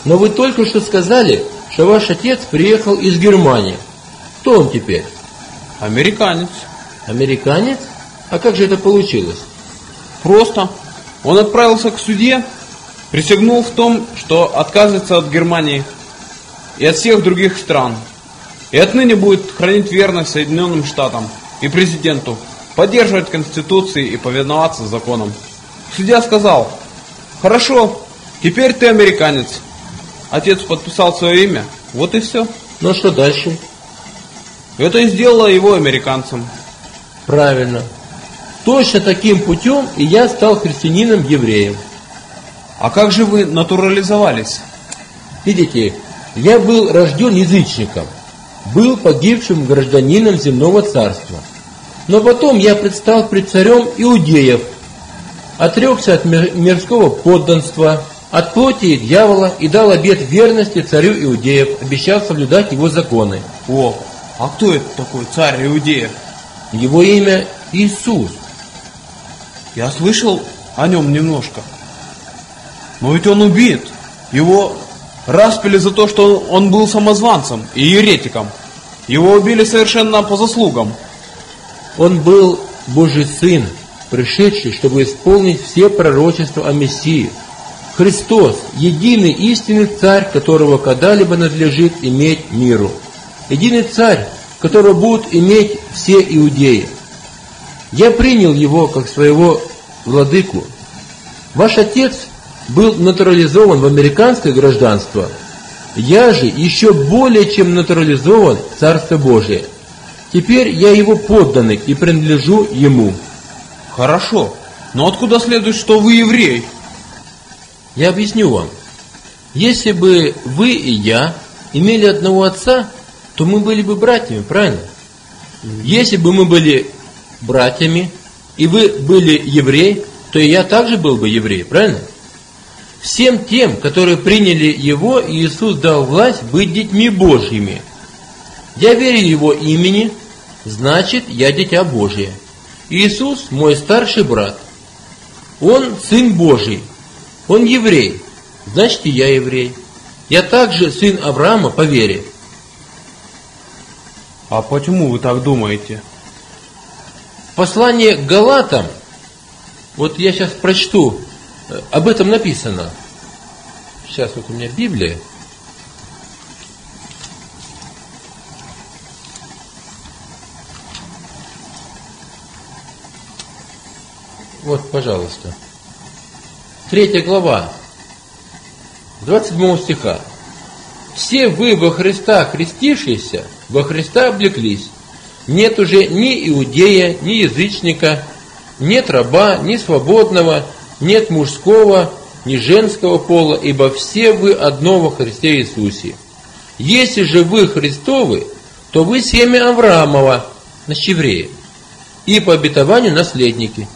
Но вы только что сказали, что ваш отец приехал из Германии. Кто он теперь? Американец. Американец? А как же это получилось? Просто. Он отправился к судье, присягнул в том, что отказывается от Германии и от всех других стран. И отныне будет хранить верность Соединенным Штатам и президенту, поддерживать Конституции и повиноваться законам. Судья сказал: хорошо, теперь ты американец. Отец подписал свое имя, вот и все. Ну а что дальше? Это и сделало его американцем. Правильно. Точно таким путем и я стал христианином-евреем. А как же вы натурализовались? Видите, я был рожден язычником, был погибшим гражданином земного царства. Но потом я предстал пред царем иудеев, отрекся от мирского подданства, от плоти дьявола и дал обет верности царю иудеев, обещал соблюдать его законы. О, а кто это такой царь иудеев? Его имя Иисус. Я слышал о нем немножко. Но ведь он убит. Его распяли за то, что он был самозванцем и еретиком. Его убили совершенно по заслугам. Он был Божий Сын, пришедший, чтобы исполнить все пророчества о Мессии. Христос, единый истинный Царь, которого когда-либо надлежит иметь миру. Единый Царь, которого будут иметь все иудеи. Я принял его как своего владыку. Ваш отец был натурализован в американское гражданство. Я же еще более чем натурализован в Царство Божие. Теперь я его подданный и принадлежу ему. Хорошо, но откуда следует, что вы еврей? Я объясню вам. Если бы вы и я имели одного отца, то мы были бы братьями, правильно? Если бы мы были братьями, и вы были еврей, то и я также был бы еврей, правильно? Всем тем, которые приняли Его, Иисус дал власть быть детьми Божьими. Я верю Его имени, значит, я дитя Божие. Иисус мой старший брат. Он Сын Божий. Он еврей, значит, и я еврей. Я также сын Авраама по вере. А почему вы так думаете? Послание к Галатам, вот я сейчас прочту, об этом написано. Сейчас вот у меня Библия. Вот, пожалуйста. 3 глава, 27 стиха. «Все вы во Христа крестившиеся, во Христа облеклись. Нет уже ни иудея, ни язычника, нет раба, ни свободного, нет мужского, ни женского пола, ибо все вы одно во Христе Иисусе. Если же вы Христовы, то вы семя Авраамова, значит, евреи, и по обетованию наследники».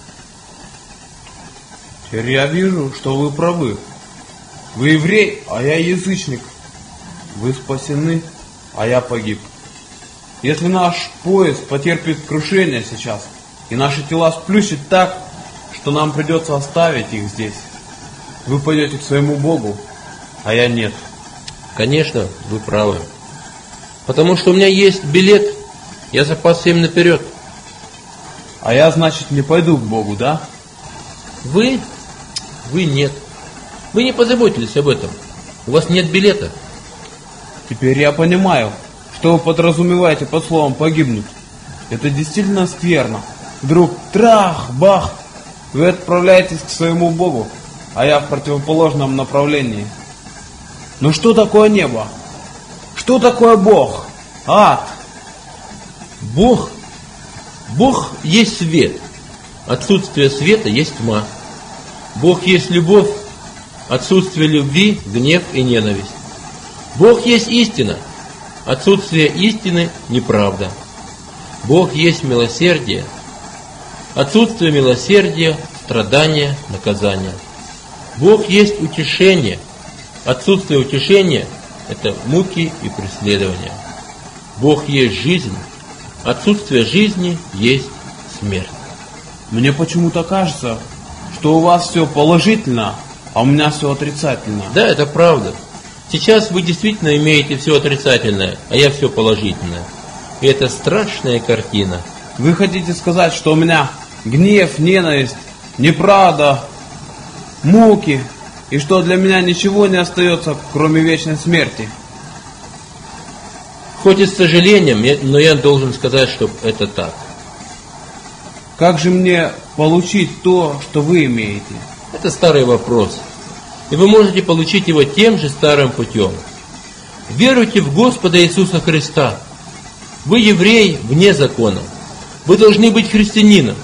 Теперь я вижу, что вы правы. Вы еврей, а я язычник. Вы спасены, а я погиб. Если наш поезд потерпит крушение сейчас, и наши тела сплющит так, что нам придется оставить их здесь, вы пойдете к своему Богу, а я нет. Конечно, вы правы. Потому что у меня есть билет, я запасся им наперед. А я, значит, не пойду к Богу, да? Вы нет. Вы не позаботились об этом. У вас нет билета. Теперь я понимаю, что вы подразумеваете под словом «погибнуть». Это действительно скверно. Вдруг трах, бах, вы отправляетесь к своему Богу, а я в противоположном направлении. Но что такое небо? Что такое Бог? Ад? Бог есть свет. Отсутствие света есть тьма. Бог есть любовь. Отсутствие любви, гнев и ненависть. Бог есть истина. Отсутствие истины – неправда. Бог есть милосердие. Отсутствие милосердия – страдания, наказание. Бог есть утешение. Отсутствие утешения – это муки и преследования. Бог есть жизнь. Отсутствие жизни есть смерть. Мне почему-то кажется, что у вас все положительно, а у меня все отрицательно. Да, это правда. Сейчас вы действительно имеете все отрицательное, а я все положительное. И это страшная картина. Вы хотите сказать, что у меня гнев, ненависть, неправда, муки, и что для меня ничего не остается, кроме вечной смерти? Хоть и с сожалением, но я должен сказать, что это так. Как же мне получить то, что вы имеете? Это старый вопрос. И вы можете получить его тем же старым путем. Веруйте в Господа Иисуса Христа. Вы еврей вне закона. Вы должны быть христианином.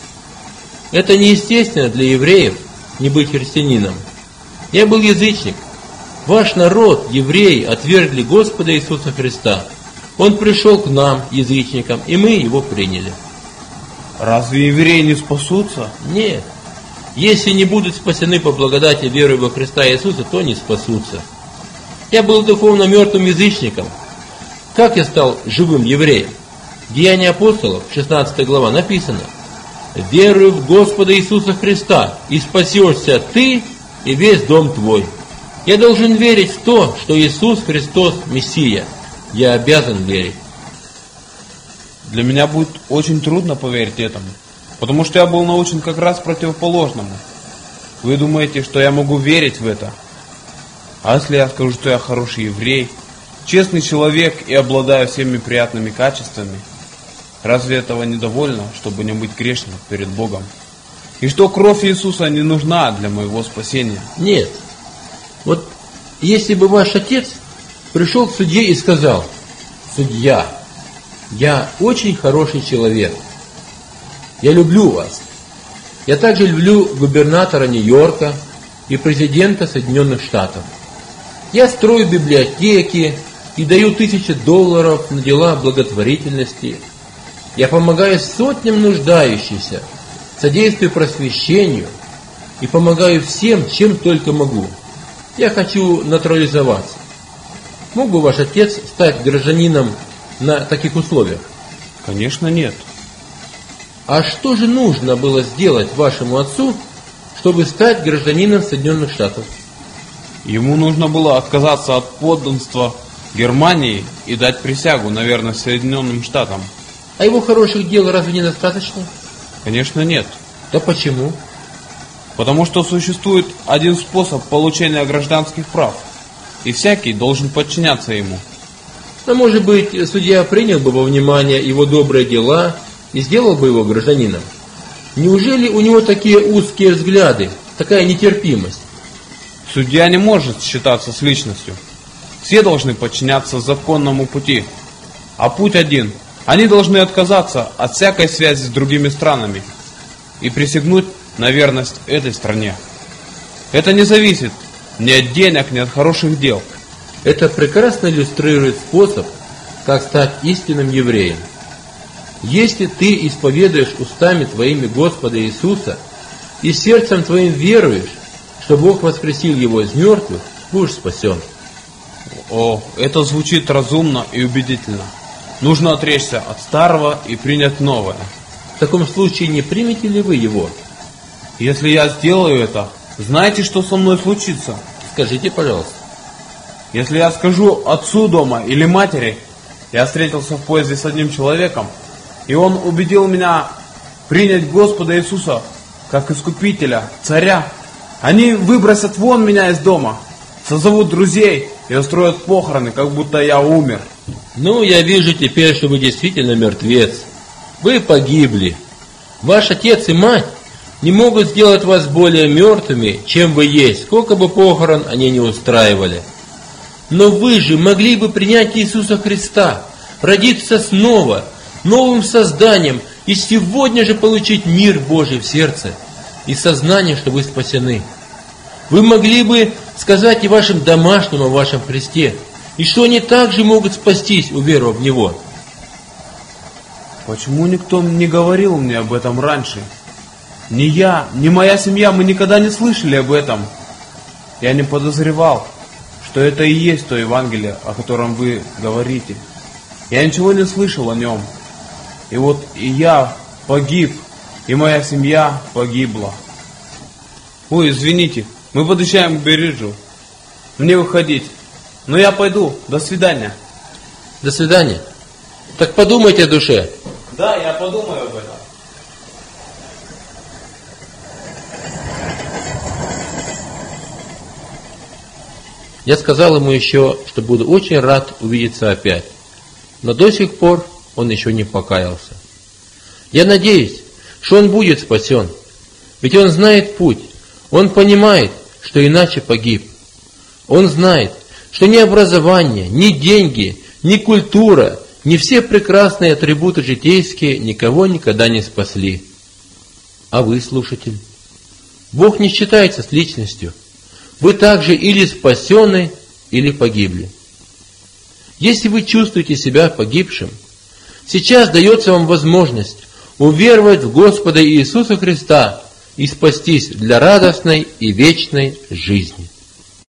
Это неестественно для евреев не быть христианином. Я был язычник. Ваш народ, евреи, отвергли Господа Иисуса Христа. Он пришел к нам, язычникам, и мы его приняли. Разве евреи не спасутся? Нет. Если не будут спасены по благодати веры во Христа Иисуса, то не спасутся. Я был духовно мертвым язычником. Как я стал живым евреем? Деяния апостолов, 16 глава, написано: «Веруй в Господа Иисуса Христа, и спасешься ты и весь дом твой». Я должен верить в то, что Иисус Христос Мессия. Я обязан верить. Для меня будет очень трудно поверить этому, потому что я был научен как раз противоположному. Вы думаете, что я могу верить в это? А если я скажу, что я хороший еврей, честный человек и обладаю всеми приятными качествами, разве этого недовольно, чтобы не быть грешным перед Богом? И что кровь Иисуса не нужна для моего спасения? Нет. Вот если бы ваш отец пришел к судье и сказал: «Судья, я очень хороший человек. Я люблю вас. Я также люблю губернатора Нью-Йорка и президента Соединенных Штатов. Я строю библиотеки и даю $1000 на дела благотворительности. Я помогаю сотням нуждающихся, содействую просвещению и помогаю всем, чем только могу. Я хочу натурализоваться». Мог бы ваш отец стать гражданином на таких условиях? Конечно, нет. А что же нужно было сделать вашему отцу, чтобы стать гражданином Соединенных Штатов? Ему нужно было отказаться от подданства Германии и дать присягу на верность Соединенным Штатам. А его хороших дел разве недостаточно? Конечно, нет. Да почему? Потому что существует один способ получения гражданских прав, и всякий должен подчиняться ему. Но, может быть, судья принял бы во внимание его добрые дела и сделал бы его гражданином? Неужели у него такие узкие взгляды, такая нетерпимость? Судья не может считаться с личностью. Все должны подчиняться законному пути. А путь один. Они должны отказаться от всякой связи с другими странами и присягнуть на верность этой стране. Это не зависит ни от денег, ни от хороших дел. Это прекрасно иллюстрирует способ, как стать истинным евреем. Если ты исповедуешь устами твоими Господа Иисуса и сердцем твоим веруешь, что Бог воскресил его из мертвых, будешь спасен. О, это звучит разумно и убедительно. Нужно отречься от старого и принять новое. В таком случае не примете ли вы его? Если я сделаю это, знаете, что со мной случится? Скажите, пожалуйста. Если я скажу отцу дома или матери: я встретился в поезде с одним человеком, и он убедил меня принять Господа Иисуса как Искупителя, Царя, они выбросят вон меня из дома, созовут друзей и устроят похороны, как будто я умер. Ну, я вижу теперь, что вы действительно мертвец. Вы погибли. Ваш отец и мать не могут сделать вас более мертвыми, чем вы есть, сколько бы похорон они не устраивали. Но вы же могли бы принять Иисуса Христа, родиться снова, новым созданием, и сегодня же получить мир Божий в сердце и сознание, что вы спасены. Вы могли бы сказать и вашим домашним о вашем Христе, и что они также могут спастись, уверовав в Него. Почему никто не говорил мне об этом раньше? Ни я, ни моя семья, мы никогда не слышали об этом. Я не подозревал, что это и есть то Евангелие, о котором вы говорите. Я ничего не слышал о нем. И вот и я погиб, и моя семья погибла. Ой, извините, Мы подъезжаем к Бериджу. Мне выходить. Но я пойду. До свидания. До свидания. Так подумайте о душе. Да, я подумаю об этом. Я сказал ему еще, что буду очень рад увидеться опять. Но до сих пор он еще не покаялся. Я надеюсь, что он будет спасен. Ведь он знает путь. Он понимает, что иначе погиб. Он знает, что ни образование, ни деньги, ни культура, ни все прекрасные атрибуты житейские никого никогда не спасли. А вы, слушатель, Бог не считается с личностью. Вы также или спасены, или погибли. Если вы чувствуете себя погибшим, сейчас дается вам возможность уверовать в Господа Иисуса Христа и спастись для радостной и вечной жизни.